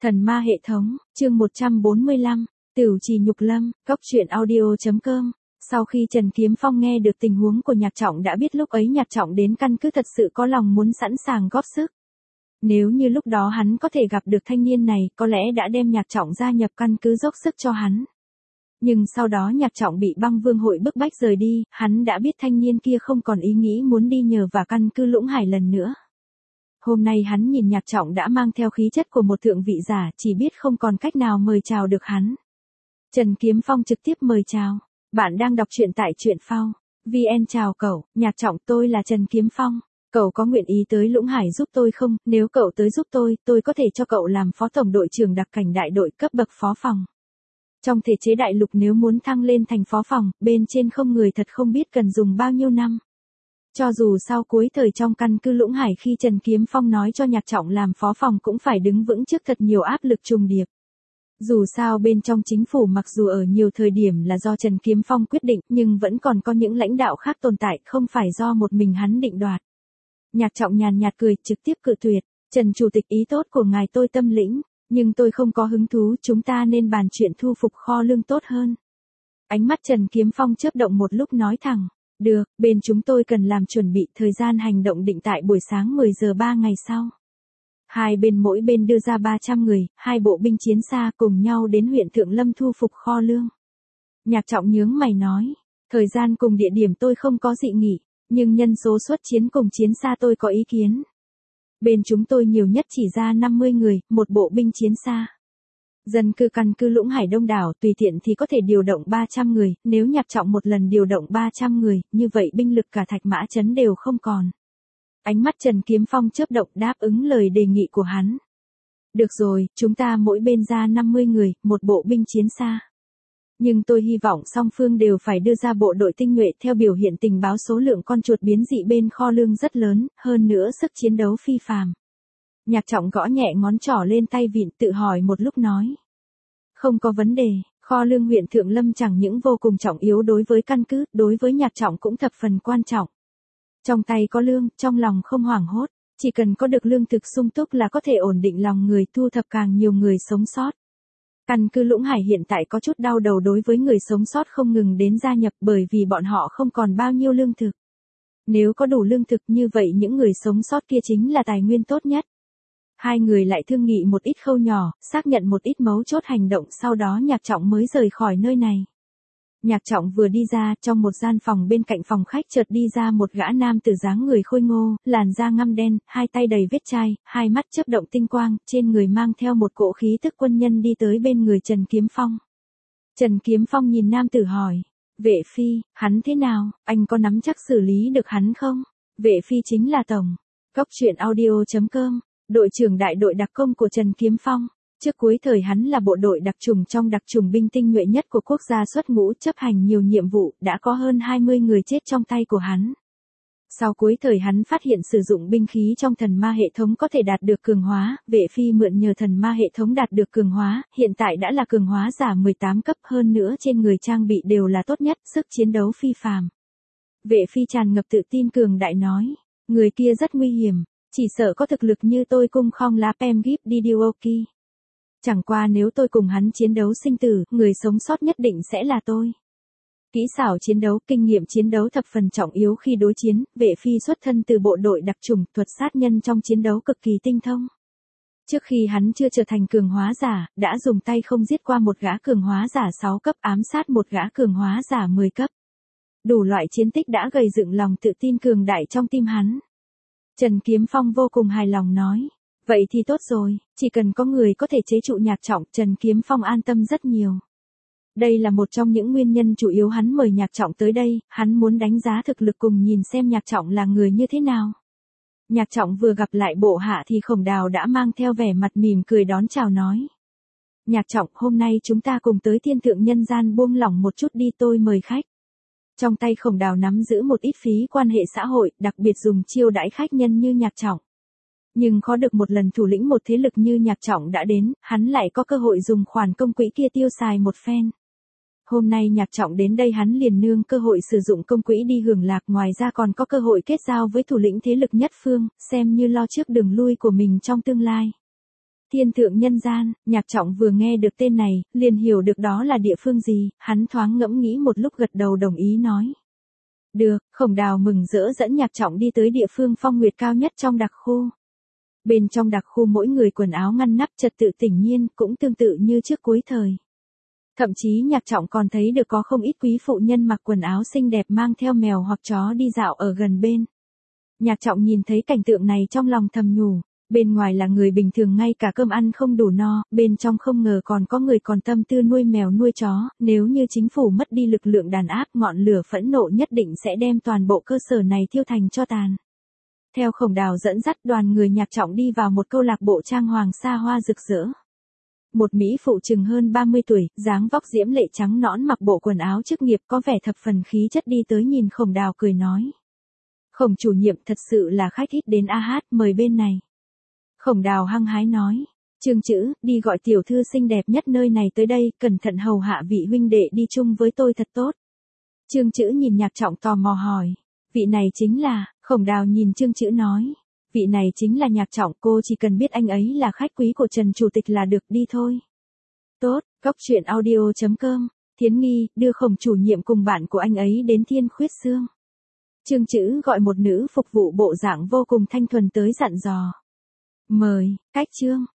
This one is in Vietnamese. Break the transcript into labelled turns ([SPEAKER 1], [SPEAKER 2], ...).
[SPEAKER 1] Thần ma hệ thống, chương 145, Tửu Trì Nhục Lâm, Cốc truyện audio.com. Sau khi Trần Kiếm Phong nghe được tình huống của Nhạc Trọng đã biết lúc ấy Nhạc Trọng đến căn cứ thật sự có lòng muốn sẵn sàng góp sức. Nếu như lúc đó hắn có thể gặp được thanh niên này, có lẽ đã đem Nhạc Trọng gia nhập căn cứ dốc sức cho hắn. Nhưng sau đó Nhạc Trọng bị băng vương hội bức bách rời đi, hắn đã biết thanh niên kia không còn ý nghĩ muốn đi nhờ vào căn cứ Lũng Hải lần nữa. Hôm nay hắn nhìn Nhạc Trọng đã mang theo khí chất của một thượng vị giả, chỉ biết không còn cách nào mời chào được hắn. Trần Kiếm Phong trực tiếp mời chào. Bạn đang đọc truyện tại truyện phao. VN. Chào cậu, Nhạc Trọng, tôi là Trần Kiếm Phong. Cậu có nguyện ý tới Lũng Hải giúp tôi không? Nếu cậu tới giúp tôi có thể cho cậu làm phó tổng đội trưởng đặc cảnh đại đội cấp bậc phó phòng. Trong thể chế đại lục nếu muốn thăng lên thành phó phòng, bên trên không người thật không biết cần dùng bao nhiêu năm. Cho dù sau cuối thời trong căn cứ Lũng Hải khi Trần Kiếm Phong nói cho Nhạc Trọng làm phó phòng cũng phải đứng vững trước thật nhiều áp lực trùng điệp. Dù sao bên trong chính phủ mặc dù ở nhiều thời điểm là do Trần Kiếm Phong quyết định nhưng vẫn còn có những lãnh đạo khác tồn tại không phải do một mình hắn định đoạt. Nhạc Trọng nhàn nhạt cười trực tiếp cự tuyệt. Trần Chủ tịch, ý tốt của ngài tôi tâm lĩnh, nhưng tôi không có hứng thú, chúng ta nên bàn chuyện thu phục kho lương tốt hơn. Ánh mắt Trần Kiếm Phong chớp động một lúc nói thẳng. Được, bên chúng tôi cần làm chuẩn bị, thời gian hành động định tại buổi sáng 10 giờ 3 ngày sau. Hai bên mỗi bên đưa ra 300 người, hai bộ binh chiến xa cùng nhau đến huyện Thượng Lâm thu phục kho lương. Nhạc Trọng nhướng mày nói, thời gian cùng địa điểm tôi không có dị nghị, nhưng nhân số xuất chiến cùng chiến xa tôi có ý kiến. Bên chúng tôi nhiều nhất chỉ ra 50 người, một bộ binh chiến xa. Dân cư căn cứ Lũng Hải đông đảo tùy tiện thì có thể điều động 300 người, nếu Nhạc Trọng một lần điều động 300 người, như vậy binh lực cả Thạch Mã Trấn đều không còn. Ánh mắt Trần Kiếm Phong chớp động đáp ứng lời đề nghị của hắn. Được rồi, chúng ta mỗi bên ra 50 người, một bộ binh chiến xa. Nhưng tôi hy vọng song phương đều phải đưa ra bộ đội tinh nhuệ theo biểu hiện tình báo số lượng con chuột biến dị bên kho lương rất lớn, hơn nữa sức chiến đấu phi phàm. Nhạc Trọng gõ nhẹ ngón trỏ lên tay vịn tự hỏi một lúc nói. Không có vấn đề, kho lương huyện Thượng Lâm chẳng những vô cùng trọng yếu đối với căn cứ, đối với Nhạc Trọng cũng thập phần quan trọng. Trong tay có lương, trong lòng không hoảng hốt, chỉ cần có được lương thực sung túc là có thể ổn định lòng người, thu thập càng nhiều người sống sót. Căn cứ Lũng Hải hiện tại có chút đau đầu đối với người sống sót không ngừng đến gia nhập bởi vì bọn họ không còn bao nhiêu lương thực. Nếu có đủ lương thực như vậy những người sống sót kia chính là tài nguyên tốt nhất. Hai người lại thương nghị một ít khâu nhỏ, xác nhận một ít mấu chốt hành động sau đó Nhạc Trọng mới rời khỏi nơi này. Nhạc Trọng vừa đi ra, trong một gian phòng bên cạnh phòng khách chợt đi ra một gã nam tử dáng người khôi ngô, làn da ngăm đen, hai tay đầy vết chai, hai mắt chớp động tinh quang, trên người mang theo một cỗ khí tức quân nhân đi tới bên người Trần Kiếm Phong. Trần Kiếm Phong nhìn nam tử hỏi, Vệ Phi, hắn thế nào, anh có nắm chắc xử lý được hắn không? Vệ Phi chính là tổng. Cốc truyện audio.com, đội trưởng đại đội đặc công của Trần Kiếm Phong. Trước cuối thời hắn là bộ đội đặc trùng trong đặc trùng binh tinh nhuệ nhất của quốc gia xuất ngũ chấp hành nhiều nhiệm vụ, đã có hơn 20 người chết trong tay của hắn. Sau cuối thời hắn phát hiện sử dụng binh khí trong thần ma hệ thống có thể đạt được cường hóa, Vệ Phi mượn nhờ thần ma hệ thống đạt được cường hóa, hiện tại đã là cường hóa giả 18 cấp hơn nữa trên người trang bị đều là tốt nhất, sức chiến đấu phi phàm. Vệ Phi tràn ngập tự tin cường đại nói, người kia rất nguy hiểm, chỉ sợ có thực lực như tôi cung không lá pem gíp đi Dioki. Chẳng qua nếu tôi cùng hắn chiến đấu sinh tử, người sống sót nhất định sẽ là tôi. Kỹ xảo chiến đấu, kinh nghiệm chiến đấu thập phần trọng yếu khi đối chiến, Vệ Phi xuất thân từ bộ đội đặc trùng, thuật sát nhân trong chiến đấu cực kỳ tinh thông. Trước khi hắn chưa trở thành cường hóa giả, đã dùng tay không giết qua một gã cường hóa giả 6 cấp ám sát một gã cường hóa giả 10 cấp. Đủ loại chiến tích đã gây dựng lòng tự tin cường đại trong tim hắn. Trần Kiếm Phong vô cùng hài lòng nói. Vậy thì tốt rồi, chỉ cần có người có thể chế trụ Nhạc Trọng, Trần Kiếm Phong an tâm rất nhiều. Đây là một trong những nguyên nhân chủ yếu hắn mời Nhạc Trọng tới đây, hắn muốn đánh giá thực lực cùng nhìn xem Nhạc Trọng là người như thế nào. Nhạc Trọng vừa gặp lại bộ hạ thì Khổng Đào đã mang theo vẻ mặt mỉm cười đón chào nói. Nhạc Trọng, hôm nay chúng ta cùng tới thiên thượng nhân gian buông lỏng một chút đi, tôi mời khách. Trong tay Khổng Đào nắm giữ một ít phí quan hệ xã hội, đặc biệt dùng chiêu đãi khách nhân như Nhạc Trọng. Nhưng khó được một lần thủ lĩnh một thế lực như Nhạc Trọng đã đến, hắn lại có cơ hội dùng khoản công quỹ kia tiêu xài một phen. Hôm nay Nhạc Trọng đến đây hắn liền nương cơ hội sử dụng công quỹ đi hưởng lạc, ngoài ra còn có cơ hội kết giao với thủ lĩnh thế lực nhất phương, xem như lo trước đường lui của mình trong tương lai. Thiên thượng nhân gian, Nhạc Trọng vừa nghe được tên này, liền hiểu được đó là địa phương gì, hắn thoáng ngẫm nghĩ một lúc gật đầu đồng ý nói. Được, Khổng Đào mừng rỡ dẫn Nhạc Trọng đi tới địa phương phong nguyệt cao nhất trong đặc khu. Bên trong đặc khu mỗi người quần áo ngăn nắp trật tự tĩnh nhiên, cũng tương tự như trước cuối thời. Thậm chí Nhạc Trọng còn thấy được có không ít quý phụ nhân mặc quần áo xinh đẹp mang theo mèo hoặc chó đi dạo ở gần bên. Nhạc Trọng nhìn thấy cảnh tượng này trong lòng thầm nhủ, bên ngoài là người bình thường ngay cả cơm ăn không đủ no, bên trong không ngờ còn có người còn tâm tư nuôi mèo nuôi chó, nếu như chính phủ mất đi lực lượng đàn áp ngọn lửa phẫn nộ nhất định sẽ đem toàn bộ cơ sở này thiêu thành tro tàn. Theo Khổng Đào dẫn dắt đoàn người Nhạc Trọng đi vào một câu lạc bộ trang hoàng xa hoa rực rỡ. Một mỹ phụ chừng hơn 30 tuổi, dáng vóc diễm lệ trắng nõn mặc bộ quần áo chức nghiệp có vẻ thập phần khí chất đi tới nhìn Khổng Đào cười nói. Khổng chủ nhiệm thật sự là khách ít đến a hát, mời bên này. Khổng Đào hăng hái nói. Trương Chữ, đi gọi tiểu thư xinh đẹp nhất nơi này tới đây, cẩn thận hầu hạ vị huynh đệ đi chung với tôi thật tốt. Trương Chữ nhìn Nhạc Trọng tò mò hỏi. Vị này chính là, Khổng Đào nhìn Trương Chữ nói. Vị này chính là Nhạc Trọng, cô chỉ cần biết anh ấy là khách quý của Trần Chủ tịch là được, đi thôi. Tốt, Cóc Truyện Audio.com, Thiến Nghi, đưa Khổng chủ nhiệm cùng bạn của anh ấy đến Thiên Khuyết Sương. Trương Chữ gọi một nữ phục vụ bộ dạng vô cùng thanh thuần tới dặn dò. Mời, cách Trương.